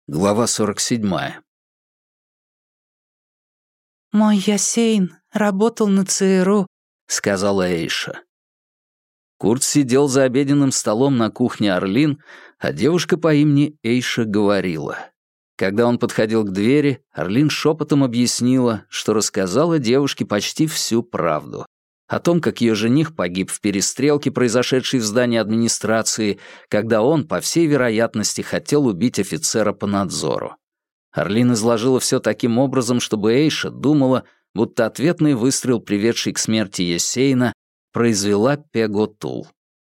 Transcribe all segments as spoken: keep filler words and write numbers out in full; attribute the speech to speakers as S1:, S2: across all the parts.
S1: Глава сорок седьмая.
S2: «Мой Ясейн работал на ЦРУ», —
S1: сказала Эйша. Курт сидел за обеденным столом на кухне Орлин, а девушка по имени Эйша говорила. Когда он подходил к двери, Орлин шепотом объяснила, что рассказала девушке почти всю правду. О том, как ее жених погиб в перестрелке, произошедшей в здании администрации, когда он, по всей вероятности, хотел убить офицера по надзору. Орлин изложила все таким образом, чтобы Эйша думала, будто ответный выстрел, приведший к смерти Есейна, произвела Пего Тул.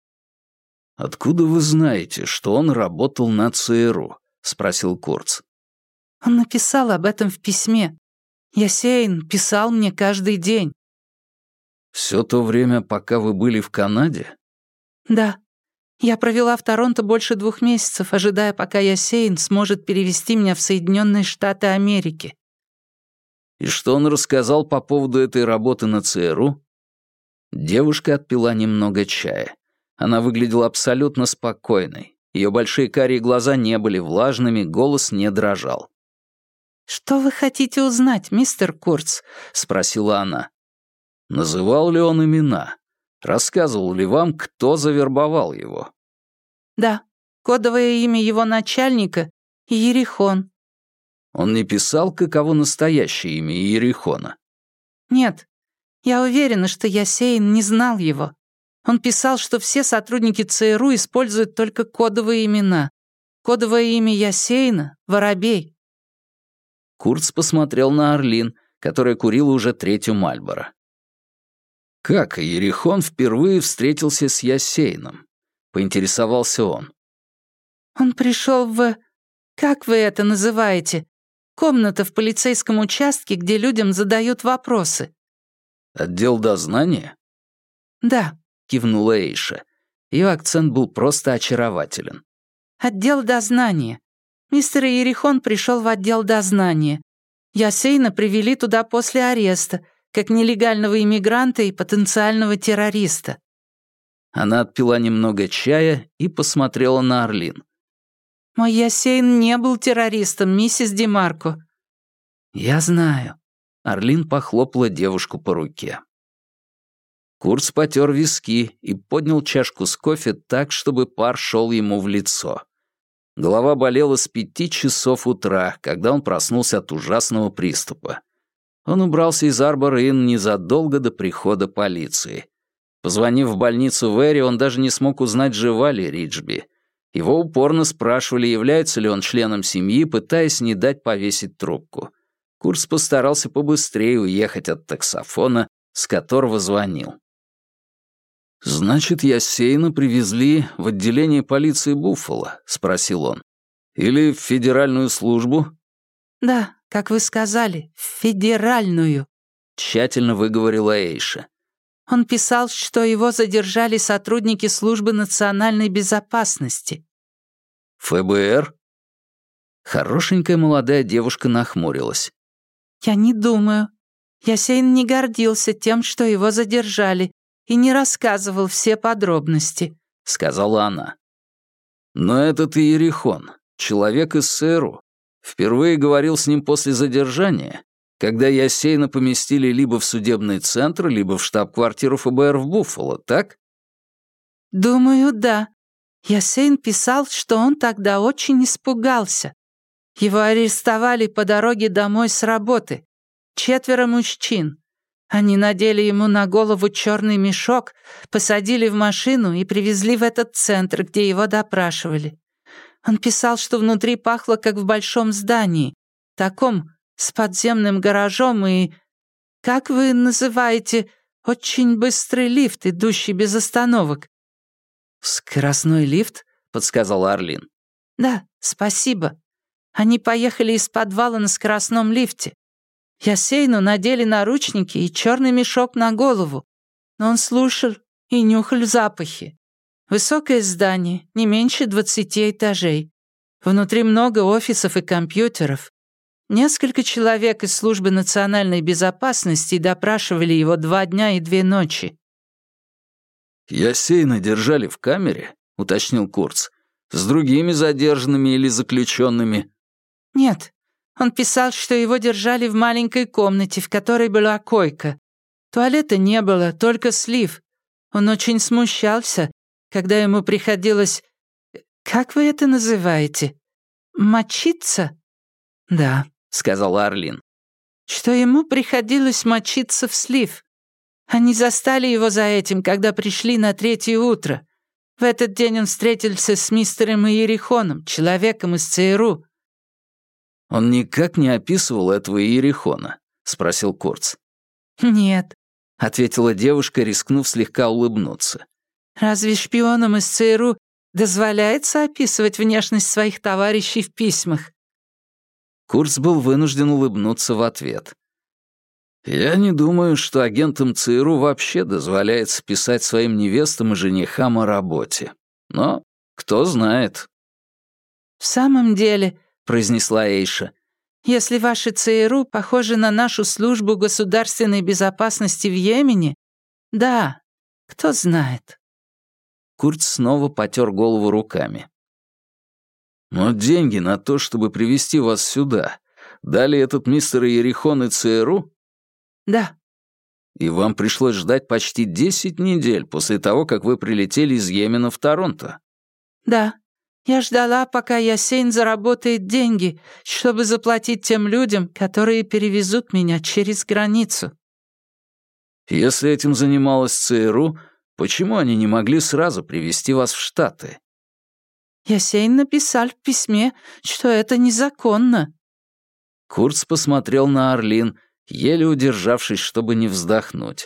S1: «Откуда вы знаете, что он работал на ЦРУ?» — спросил Курц.
S2: «Он написал об этом в письме. Ясейн писал мне каждый день».
S1: «Все то время, пока вы были в Канаде?»
S2: «Да. Я провела в Торонто больше двух месяцев, ожидая, пока Ясейн сможет перевести меня в Соединенные Штаты Америки».
S1: «И что он рассказал по поводу этой работы на ЦРУ?» Девушка отпила немного чая. Она выглядела абсолютно спокойной. Ее большие карие глаза не были влажными, голос не дрожал.
S2: «Что вы хотите узнать, мистер Курц?» — спросила она.
S1: «Называл ли он имена? Рассказывал ли вам, кто завербовал его?»
S2: «Да, кодовое имя его начальника — Иерихон».
S1: «Он не писал, каково настоящее имя Иерихона?»
S2: «Нет, я уверена, что Ясейн не знал его. Он писал, что все сотрудники ЦРУ используют только кодовые имена. Кодовое имя Ясейна — Воробей».
S1: Курц посмотрел на Орлин, которая курила уже третью Мальборо. «Как Иерихон впервые встретился с Ясейном?» — поинтересовался он.
S2: «Он пришел в... Как вы это называете? Комната в полицейском участке, где людям задают вопросы».
S1: «Отдел дознания?»
S2: «Да»,
S1: — кивнула Эйша. Ее акцент был просто очарователен.
S2: «Отдел дознания. Мистер Иерихон пришел в отдел дознания. Ясейна привели туда после ареста, как нелегального иммигранта и потенциального террориста».
S1: Она отпила немного чая и посмотрела на Орлин.
S2: «Мой Ясейн не был террористом, миссис Демарко».
S1: «Я знаю». Орлин похлопала девушку по руке. Курц потер виски и поднял чашку с кофе так, чтобы пар шел ему в лицо. Голова болела с пяти часов утра, когда он проснулся от ужасного приступа. Он убрался из Арбор-Инн незадолго до прихода полиции. Позвонив в больницу в Эри, он даже не смог узнать, жива ли Риджби. Его упорно спрашивали, является ли он членом семьи, пытаясь не дать повесить трубку. Курц постарался побыстрее уехать от таксофона, с которого звонил. «Значит, Ясейна привезли в отделение полиции Буффало?» — спросил он. «Или в федеральную службу?»
S2: «Да, как вы сказали, в федеральную», — тщательно выговорила Эйша. «Он писал, что его задержали сотрудники службы национальной безопасности».
S1: «ФБР?» Хорошенькая молодая девушка нахмурилась.
S2: «Я не думаю. Ясейн не гордился тем, что его задержали, и не рассказывал все подробности», — сказала она.
S1: «Но этот Иерихон, человек из ЦРУ, впервые говорил с ним после задержания, когда Ясейна поместили либо в судебный центр, либо в штаб-квартиру ФБР в Буффало, так?»
S2: «Думаю, да. Ясейн писал, что он тогда очень испугался. Его арестовали по дороге домой с работы. Четверо мужчин. Они надели ему на голову черный мешок, посадили в машину и привезли в этот центр, где его допрашивали. Он писал, что внутри пахло, как в большом здании, таком, с подземным гаражом и... Как вы называете, очень быстрый лифт, идущий без остановок?»
S1: «Скоростной лифт?» — подсказала Орлин.
S2: «Да, спасибо. Они поехали из подвала на скоростном лифте. Ясейну надели наручники и черный мешок на голову, но он слушал и нюхал запахи. Высокое здание, не меньше двадцати этажей. Внутри много офисов и компьютеров. Несколько человек из службы национальной безопасности допрашивали его два дня и две ночи».
S1: «Ясейна держали в камере?» — уточнил Курц. «С другими задержанными или заключенными?»
S2: «Нет, он писал, что его держали в маленькой комнате, в которой была койка. Туалета не было, только слив. Он очень смущался, когда ему приходилось... Как вы это называете? Мочиться?» «Да», — сказала Арлин. «Что ему приходилось мочиться в слив. Они застали его за этим, когда пришли на третье утро. В этот день он встретился с мистером Иерихоном, человеком из ЦРУ».
S1: «Он никак не описывал этого Иерихона?» — спросил Курц.
S2: «Нет»,
S1: — ответила девушка, рискнув слегка улыбнуться.
S2: «Разве шпионам из ЦРУ дозволяется описывать внешность своих товарищей в письмах?»
S1: Курц был вынужден улыбнуться в ответ. «Я не думаю, что агентам ЦРУ вообще дозволяется писать своим невестам и женихам о работе. Но кто знает».
S2: «В самом деле», — произнесла
S1: Эйша,
S2: «если ваши ЦРУ похожи на нашу службу государственной безопасности в Йемене, да, кто знает».
S1: Курц снова потер голову руками. «Но деньги на то, чтобы привезти вас сюда, дали этот мистер Иерихон и ЦРУ?»
S2: «Да».
S1: «И вам пришлось ждать почти десять недель после того, как вы прилетели из Йемена в Торонто?»
S2: «Да. Я ждала, пока Ясейн заработает деньги, чтобы заплатить тем людям, которые перевезут меня через границу».
S1: «Если этим занималась ЦРУ, почему они не могли сразу привезти вас в Штаты?»
S2: Ясейн написал в письме, что это незаконно».
S1: Курц посмотрел на Арлин, еле удержавшись, чтобы не вздохнуть.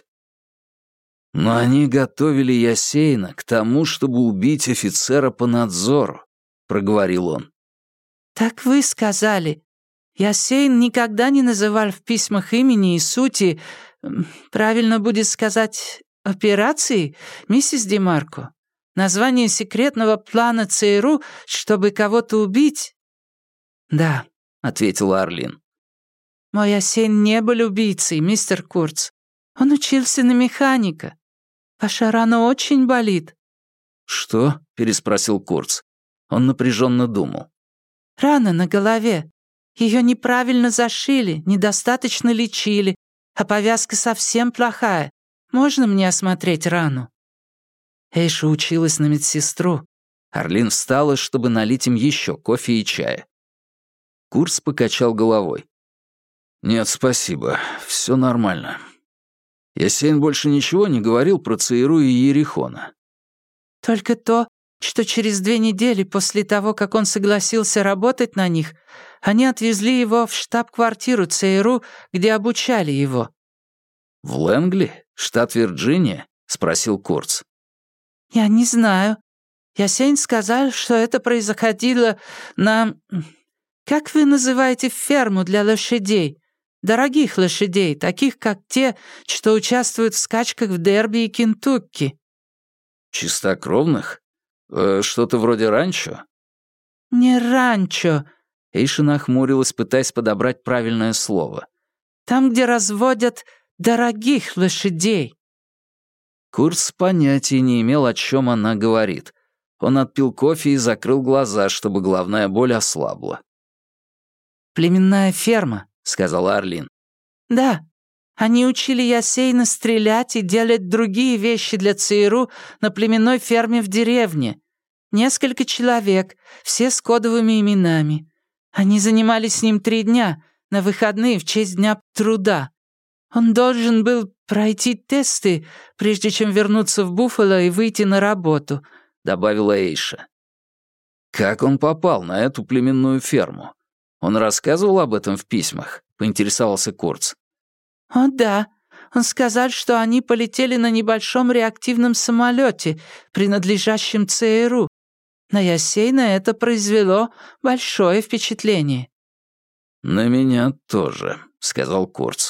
S1: «Но они готовили Ясейна к тому, чтобы убить офицера по надзору», — проговорил он.
S2: «Так вы сказали. Ясейн никогда не называл в письмах имени и сути, правильно будет сказать, операции, миссис Демарко? Название секретного плана ЦРУ, чтобы кого-то убить?» «Да», — ответила Арлин. «Мой Ясейн не был убийцей, мистер Курц. Он учился на механика. Ваша рана очень болит».
S1: «Что?» — переспросил Курц. Он напряженно думал.
S2: «Рана на голове. Ее неправильно зашили, недостаточно лечили, а повязка совсем плохая. Можно мне осмотреть рану?» Эйша училась на медсестру. Арлин встала, чтобы налить им еще кофе и чая.
S1: Курц покачал головой. «Нет, спасибо, все нормально. Ясейн больше ничего не говорил про ЦРУ и Иерихона?»
S2: «Только то, что через две недели после того, как он согласился работать на них, они отвезли его в штаб-квартиру ЦРУ, где обучали его».
S1: «В Лэнгли, штат Вирджиния?» — спросил Курц.
S2: «Я не знаю. Ясейн сказал, что это происходило на... Как вы называете ферму для лошадей? Дорогих лошадей, таких, как те, что участвуют в скачках в Дерби и Кентукки».
S1: «Чистокровных? Э, что-то вроде ранчо?»
S2: «Не ранчо».
S1: Эйша нахмурилась, пытаясь подобрать правильное слово.
S2: «Там, где разводят дорогих лошадей».
S1: Курц понятия не имел, о чем она говорит. Он отпил кофе и закрыл глаза, чтобы головная боль ослабла.
S2: «Племенная ферма», —
S1: сказала Арлин.
S2: «Да. Они учили Ясейна стрелять и делать другие вещи для ЦРУ на племенной ферме в деревне. Несколько человек, все с кодовыми именами. Они занимались с ним три дня, на выходные в честь Дня труда. Он должен был пройти тесты, прежде чем вернуться в Буффало и выйти на работу», — добавила Эйша. «Как он попал на эту племенную ферму? Он рассказывал об этом в письмах?» — поинтересовался Курц. «О, да. Он сказал, что они полетели на небольшом реактивном самолете, принадлежащем ЦРУ. На Ясейна это произвело большое впечатление».
S1: «На меня тоже», — сказал Курц.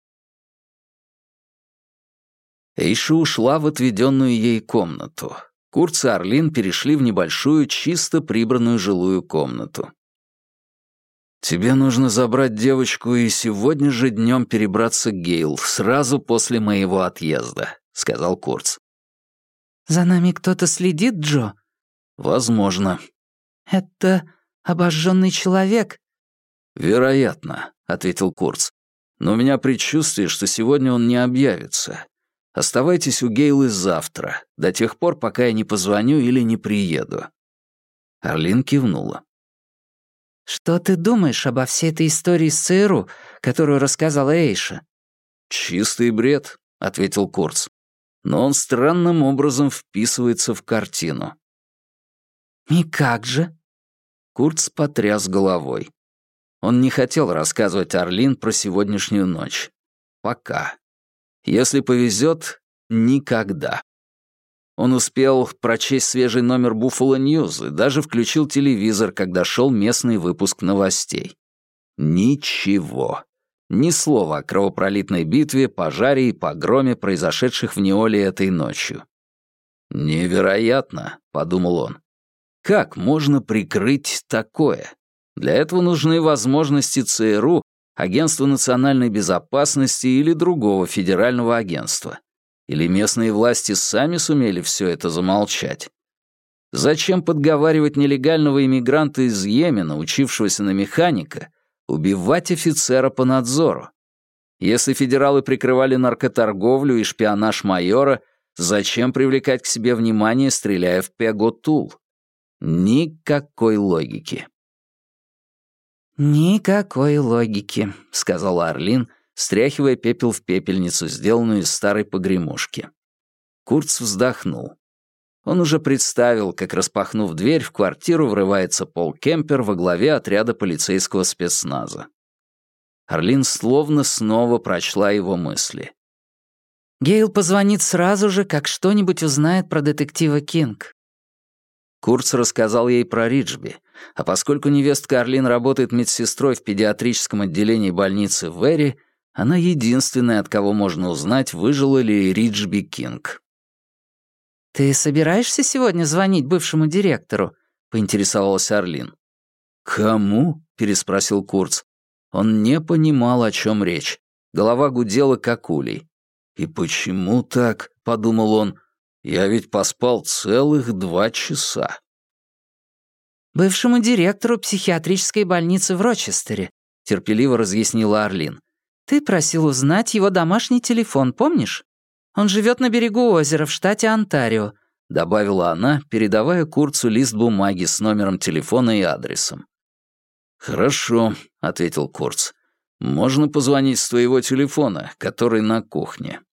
S1: Эйша ушла в отведенную ей комнату. Курц и Арлин перешли в небольшую, чисто прибранную жилую комнату. «Тебе нужно забрать девочку и сегодня же днем перебраться к Гейл, сразу после моего отъезда», — сказал Курц.
S2: «За нами кто-то следит, Джо?»
S1: «Возможно».
S2: «Это обожженный человек.
S1: «Вероятно», — ответил Курц. «Но у меня предчувствие, что сегодня он не объявится. Оставайтесь у Гейлы завтра, до тех пор, пока я не позвоню или не приеду». Арлин кивнула.
S2: «Что ты думаешь обо всей этой истории с ЦРУ, которую рассказала Эйша?»
S1: «Чистый бред», — ответил Курц. «Но он странным образом вписывается в картину».
S2: «И как же?»
S1: Курц потряс головой. Он не хотел рассказывать Арлин про сегодняшнюю ночь. Пока. Если повезет, никогда. Он успел прочесть свежий номер Buffalo News и даже включил телевизор, когда шел местный выпуск новостей. Ничего. Ни слова о кровопролитной битве, пожаре и погроме, произошедших в Неоле этой ночью. «Невероятно», — подумал он. «Как можно прикрыть такое? Для этого нужны возможности ЦРУ, Агентства национальной безопасности или другого федерального агентства. Или местные власти сами сумели все это замолчать? Зачем подговаривать нелегального иммигранта из Йемена, учившегося на механика, убивать офицера по надзору? Если федералы прикрывали наркоторговлю и шпионаж майора, зачем привлекать к себе внимание, стреляя в Пего-Тул? Никакой логики.
S2: «Никакой логики», —
S1: сказала Арлин, стряхивая пепел в пепельницу, сделанную из старой погремушки. Курц вздохнул. Он уже представил, как, распахнув дверь, в квартиру врывается Пол Кемпер во главе отряда полицейского спецназа. Арлин словно снова прочла его мысли.
S2: «Гейл позвонит сразу же, как что-нибудь узнает про детектива Кинг».
S1: Курц рассказал ей про Риджби, а поскольку невестка Арлин работает медсестрой в педиатрическом отделении больницы в Эри, она единственная, от кого можно узнать, выжила ли Риджби Кинг.
S2: «Ты собираешься сегодня звонить бывшему директору?» — поинтересовалась Арлин.
S1: «Кому?» — переспросил Курц. Он не понимал, о чем речь. Голова гудела, как улей. «И почему так?» — подумал он. «Я ведь поспал целых два часа».
S2: «Бывшему директору психиатрической больницы в Рочестере», — терпеливо разъяснила Арлин. «Ты просил узнать его домашний телефон, помнишь? Он живет на берегу озера в штате Онтарио», — добавила она, передавая Курцу лист бумаги с номером телефона и адресом.
S1: «Хорошо», — ответил Курц. «Можно позвонить с твоего телефона, который на кухне».